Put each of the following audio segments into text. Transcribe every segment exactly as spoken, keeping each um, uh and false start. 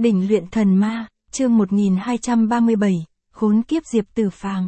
Đỉnh luyện thần ma, chương một nghìn hai trăm ba mươi bảy, khốn kiếp Diệp Tử Phàm.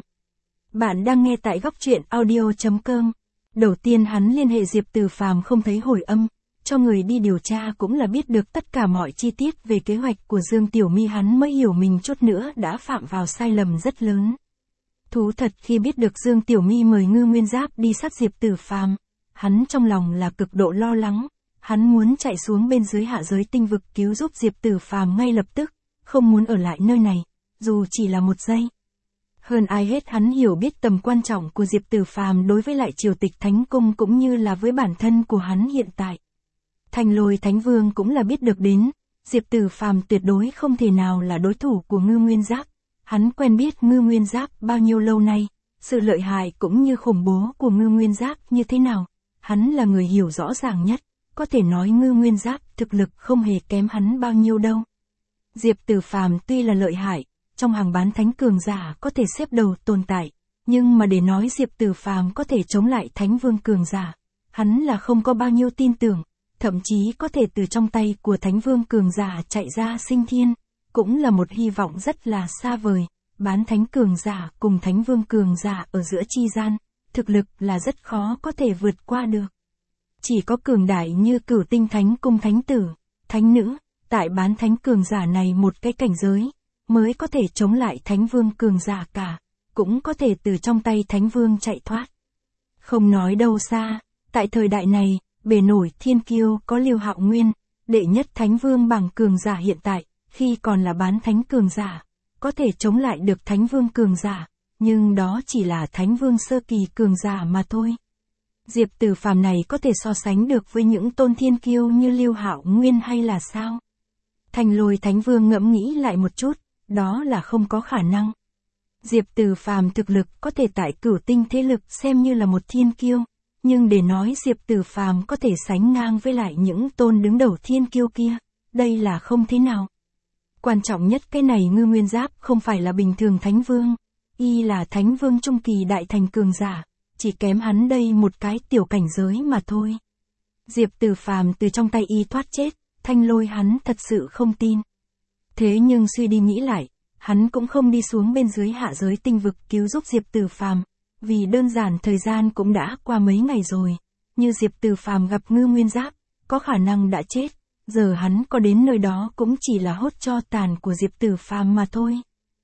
Bạn đang nghe tại góc truyện audio chấm com. Đầu tiên hắn liên hệ Diệp Tử Phàm không thấy hồi âm, cho người đi điều tra cũng là biết được tất cả mọi chi tiết về kế hoạch của Dương Tiểu My, hắn mới hiểu mình chút nữa đã phạm vào sai lầm rất lớn. Thú thật khi biết được Dương Tiểu My mời Ngư Nguyên Giáp đi sát Diệp Tử Phàm, hắn trong lòng là cực độ lo lắng. Hắn muốn chạy xuống bên dưới hạ giới tinh vực cứu giúp Diệp Tử Phàm ngay lập tức, không muốn ở lại nơi này, dù chỉ là một giây. Hơn ai hết hắn hiểu biết tầm quan trọng của Diệp Tử Phàm đối với lại triều tịch Thánh Cung cũng như là với bản thân của hắn hiện tại. Thành Lôi Thánh Vương cũng là biết được đến, Diệp Tử Phàm tuyệt đối không thể nào là đối thủ của Ngư Nguyên Giáp. Hắn quen biết Ngư Nguyên Giáp bao nhiêu lâu nay, sự lợi hại cũng như khủng bố của Ngư Nguyên Giáp như thế nào, hắn là người hiểu rõ ràng nhất. Có thể nói Ngư Nguyên Giáp thực lực không hề kém hắn bao nhiêu đâu. Diệp Tử Phàm tuy là lợi hại, trong hàng bán thánh cường giả có thể xếp đầu tồn tại, nhưng mà để nói Diệp Tử Phàm có thể chống lại Thánh Vương cường giả, hắn là không có bao nhiêu tin tưởng, thậm chí có thể từ trong tay của Thánh Vương cường giả chạy ra sinh thiên, cũng là một hy vọng rất là xa vời. Bán thánh cường giả cùng Thánh Vương cường giả ở giữa chi gian, thực lực là rất khó có thể vượt qua được. Chỉ có cường đại như Cửu Tinh Thánh Cung Thánh Tử, Thánh Nữ, tại bán thánh cường giả này một cái cảnh giới, mới có thể chống lại Thánh Vương cường giả cả, cũng có thể từ trong tay Thánh Vương chạy thoát. Không nói đâu xa, tại thời đại này, bề nổi thiên kiêu có Liêu Hạo Nguyên, đệ nhất Thánh Vương bảng cường giả hiện tại, khi còn là bán thánh cường giả, có thể chống lại được Thánh Vương cường giả, nhưng đó chỉ là Thánh Vương sơ kỳ cường giả mà thôi. Diệp Tử Phàm này có thể so sánh được với những tôn thiên kiêu như Liêu Hạo Nguyên hay là sao? Thành Lôi Thánh Vương ngẫm nghĩ lại một chút, đó là không có khả năng. Diệp Tử Phàm thực lực có thể tại Cửu Tinh thế lực xem như là một thiên kiêu, nhưng để nói Diệp Tử Phàm có thể sánh ngang với lại những tôn đứng đầu thiên kiêu kia, đây là không thế nào. Quan trọng nhất cái này Ngư Nguyên Giáp không phải là bình thường Thánh Vương, y là Thánh Vương trung kỳ đại thành cường giả. Chỉ kém hắn đây một cái tiểu cảnh giới mà thôi. Diệp Tử Phàm từ trong tay y thoát chết, Thanh Lôi hắn thật sự không tin. Thế nhưng suy đi nghĩ lại, hắn cũng không đi xuống bên dưới hạ giới tinh vực cứu giúp Diệp Tử Phàm, vì đơn giản thời gian cũng đã qua mấy ngày rồi. Như Diệp Tử Phàm gặp Ngư Nguyên Giáp, có khả năng đã chết, giờ hắn có đến nơi đó cũng chỉ là hốt tro tàn của Diệp Tử Phàm mà thôi.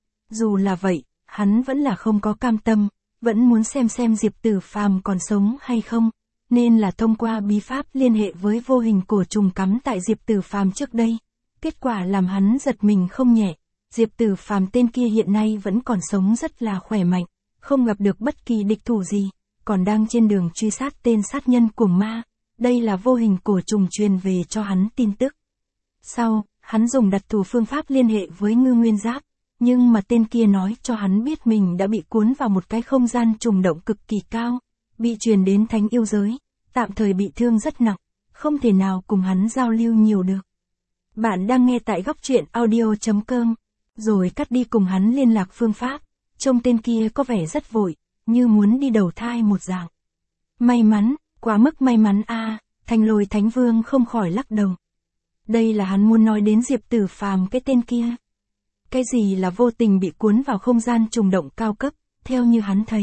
Dù là vậy, hắn vẫn là không có cam tâm. Vẫn muốn xem xem Diệp Tử Phàm còn sống hay không, nên là thông qua bí pháp liên hệ với vô hình cổ trùng cắm tại Diệp Tử Phàm trước đây. Kết quả làm hắn giật mình không nhẹ, Diệp Tử Phàm tên kia hiện nay vẫn còn sống rất là khỏe mạnh, không gặp được bất kỳ địch thủ gì, còn đang trên đường truy sát tên sát nhân cuồng ma. Đây là vô hình cổ trùng truyền về cho hắn tin tức. Sau, hắn dùng đặc thù phương pháp liên hệ với Ngư Nguyên Giáp. Nhưng mà tên kia nói cho hắn biết mình đã bị cuốn vào một cái không gian trùng động cực kỳ cao, bị truyền đến thánh yêu giới, tạm thời bị thương rất nặng, không thể nào cùng hắn giao lưu nhiều được. Bạn đang nghe tại góc truyện audio chấm com, rồi cắt đi cùng hắn liên lạc phương pháp, trông tên kia có vẻ rất vội, như muốn đi đầu thai một dạng. May mắn, quá mức may mắn a, à, Thành Lôi Thánh Vương không khỏi lắc đầu. Đây là hắn muốn nói đến Diệp Tử Phàm cái tên kia. Cái gì là vô tình bị cuốn vào không gian trùng động cao cấp, theo như hắn thấy.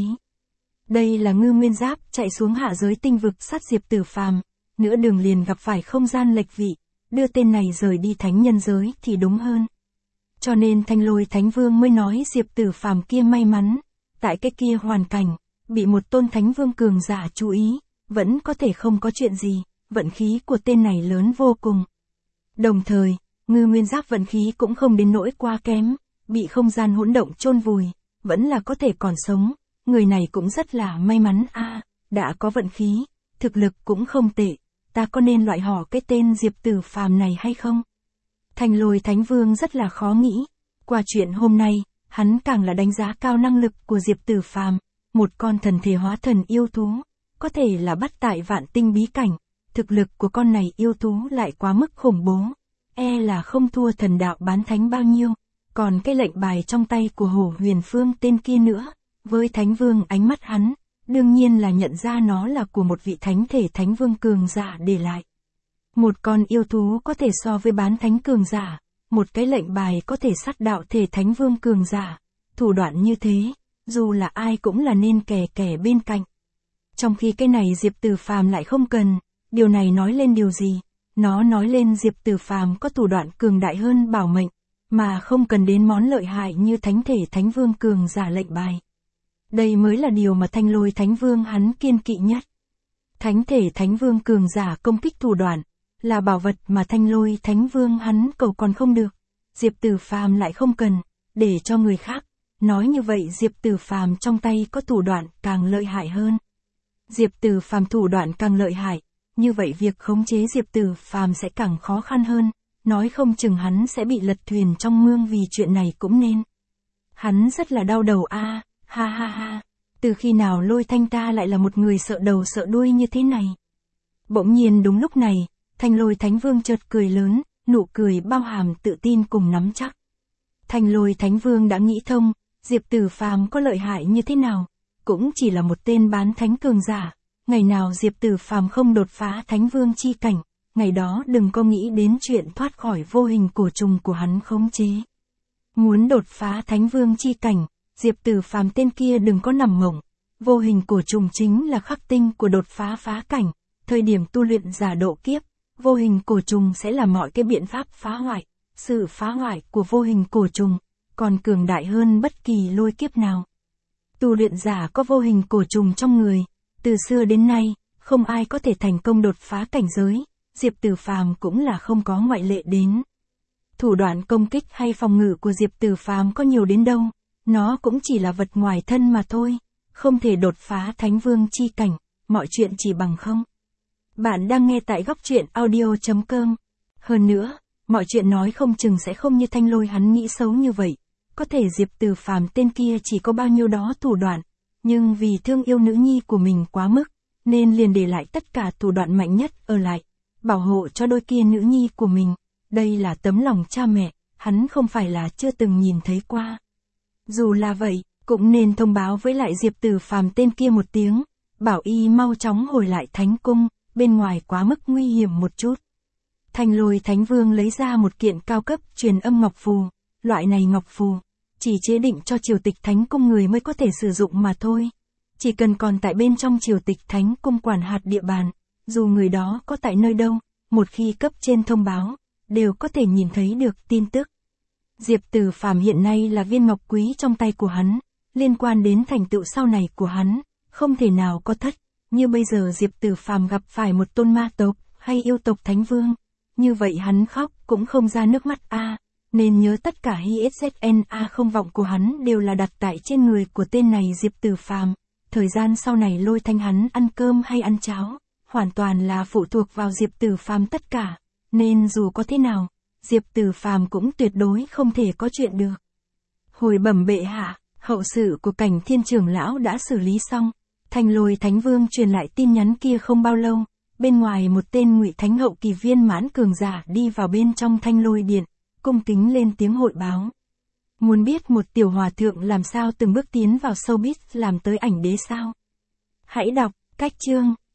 Đây là Ngư Nguyên Giáp chạy xuống hạ giới tinh vực sát Diệp Tử Phàm, nửa đường liền gặp phải không gian lệch vị, đưa tên này rời đi thánh nhân giới thì đúng hơn. Cho nên Thanh Lôi Thánh Vương mới nói Diệp Tử Phàm kia may mắn, tại cái kia hoàn cảnh, bị một tôn Thánh Vương cường giả chú ý, vẫn có thể không có chuyện gì, vận khí của tên này lớn vô cùng. Đồng thời, Ngư Nguyên Giáp vận khí cũng không đến nỗi quá kém, bị không gian hỗn động chôn vùi, vẫn là có thể còn sống, người này cũng rất là may mắn a, à, đã có vận khí, thực lực cũng không tệ, ta có nên loại bỏ cái tên Diệp Tử Phàm này hay không? Thành Lôi Thánh Vương rất là khó nghĩ, qua chuyện hôm nay, hắn càng là đánh giá cao năng lực của Diệp Tử Phàm, một con thần thể hóa thần yêu thú, có thể là bắt tại vạn tinh bí cảnh, thực lực của con này yêu thú lại quá mức khủng bố. E là không thua thần đạo bán thánh bao nhiêu, còn cái lệnh bài trong tay của Hổ Huyền Phương tên kia nữa, với Thánh Vương ánh mắt hắn, đương nhiên là nhận ra nó là của một vị thánh thể Thánh Vương cường giả để lại. Một con yêu thú có thể so với bán thánh cường giả, một cái lệnh bài có thể sát đạo thể thánh vương cường giả, thủ đoạn như thế, dù là ai cũng là nên kẻ kẻ bên cạnh. Trong khi cái này Diệp Tử Phàm lại không cần, điều này nói lên điều gì? Nó nói lên Diệp Tử Phàm có thủ đoạn cường đại hơn bảo mệnh, mà không cần đến món lợi hại như thánh thể thánh vương cường giả lệnh bài. Đây mới là điều mà Thanh Lôi Thánh Vương hắn kiên kỵ nhất. Thánh thể thánh vương cường giả công kích thủ đoạn, là bảo vật mà Thanh Lôi Thánh Vương hắn cầu còn không được. Diệp Tử Phàm lại không cần, để cho người khác. Nói như vậy Diệp Tử Phàm trong tay có thủ đoạn càng lợi hại hơn. Diệp Tử Phàm thủ đoạn càng lợi hại, như vậy việc khống chế Diệp Tử Phàm sẽ càng khó khăn hơn, nói không chừng hắn sẽ bị lật thuyền trong mương vì chuyện này cũng nên. Hắn rất là đau đầu a, à, ha ha ha, từ khi nào Lôi Thanh ta lại là một người sợ đầu sợ đuôi như thế này. Bỗng nhiên đúng lúc này, Thanh Lôi Thánh Vương chợt cười lớn, nụ cười bao hàm tự tin cùng nắm chắc. Thanh Lôi Thánh Vương đã nghĩ thông, Diệp Tử Phàm có lợi hại như thế nào, cũng chỉ là một tên bán thánh cường giả, ngày nào Diệp Tử Phàm không đột phá thánh vương chi cảnh, ngày đó đừng có nghĩ đến chuyện thoát khỏi vô hình cổ trùng của hắn khống chế. Muốn đột phá thánh vương chi cảnh, Diệp Tử Phàm tên kia đừng có nằm mộng, vô hình cổ trùng chính là khắc tinh của đột phá phá cảnh, thời điểm tu luyện giả độ kiếp, vô hình cổ trùng sẽ là mọi cái biện pháp phá hoại, sự phá hoại của vô hình cổ trùng còn cường đại hơn bất kỳ lôi kiếp nào. Tu luyện giả có vô hình cổ trùng trong người, từ xưa đến nay, không ai có thể thành công đột phá cảnh giới, Diệp Tử Phàm cũng là không có ngoại lệ đến. Thủ đoạn công kích hay phòng ngự của Diệp Tử Phàm có nhiều đến đâu, nó cũng chỉ là vật ngoài thân mà thôi, không thể đột phá thánh vương chi cảnh, mọi chuyện chỉ bằng không. Bạn đang nghe tại góc truyện audio chấm com. Hơn nữa, mọi chuyện nói không chừng sẽ không như Thanh Lôi hắn nghĩ xấu như vậy. Có thể Diệp Tử Phàm tên kia chỉ có bao nhiêu đó thủ đoạn, nhưng vì thương yêu nữ nhi của mình quá mức, nên liền để lại tất cả thủ đoạn mạnh nhất ở lại, bảo hộ cho đôi kia nữ nhi của mình. Đây là tấm lòng cha mẹ, hắn không phải là chưa từng nhìn thấy qua. Dù là vậy, cũng nên thông báo với lại Diệp Tử Phàm tên kia một tiếng, bảo y mau chóng hồi lại thánh cung, bên ngoài quá mức nguy hiểm một chút. Thanh Lôi Thánh Vương lấy ra một kiện cao cấp truyền âm ngọc phù, loại này ngọc phù chỉ chế định cho triều tịch thánh cung người mới có thể sử dụng mà thôi. Chỉ cần còn tại bên trong triều tịch thánh cung quản hạt địa bàn, dù người đó có tại nơi đâu, một khi cấp trên thông báo, đều có thể nhìn thấy được tin tức. Diệp Tử Phàm hiện nay là viên ngọc quý trong tay của hắn, liên quan đến thành tựu sau này của hắn, không thể nào có thất. Như bây giờ Diệp Tử Phàm gặp phải một tôn ma tộc hay yêu tộc thánh vương, như vậy hắn khóc cũng không ra nước mắt a. À, nên nhớ tất cả hi ét dét en a không vọng của hắn đều là đặt tại trên người của tên này Diệp Tử Phàm. Thời gian sau này Lôi Thanh hắn ăn cơm hay ăn cháo, hoàn toàn là phụ thuộc vào Diệp Tử Phàm tất cả, nên dù có thế nào, Diệp Tử Phàm cũng tuyệt đối không thể có chuyện được. Hồi bẩm bệ hạ, hậu sự của Cảnh Thiên trưởng lão đã xử lý xong. Thanh Lôi Thánh Vương truyền lại tin nhắn kia không bao lâu, bên ngoài một tên Ngụy Thánh hậu kỳ viên mãn cường giả đi vào bên trong Thanh Lôi điện, cung kính lên tiếng hội báo. Muốn biết một tiểu hòa thượng làm sao từng bước tiến vào showbiz làm tới ảnh đế sao? Hãy đọc cách chương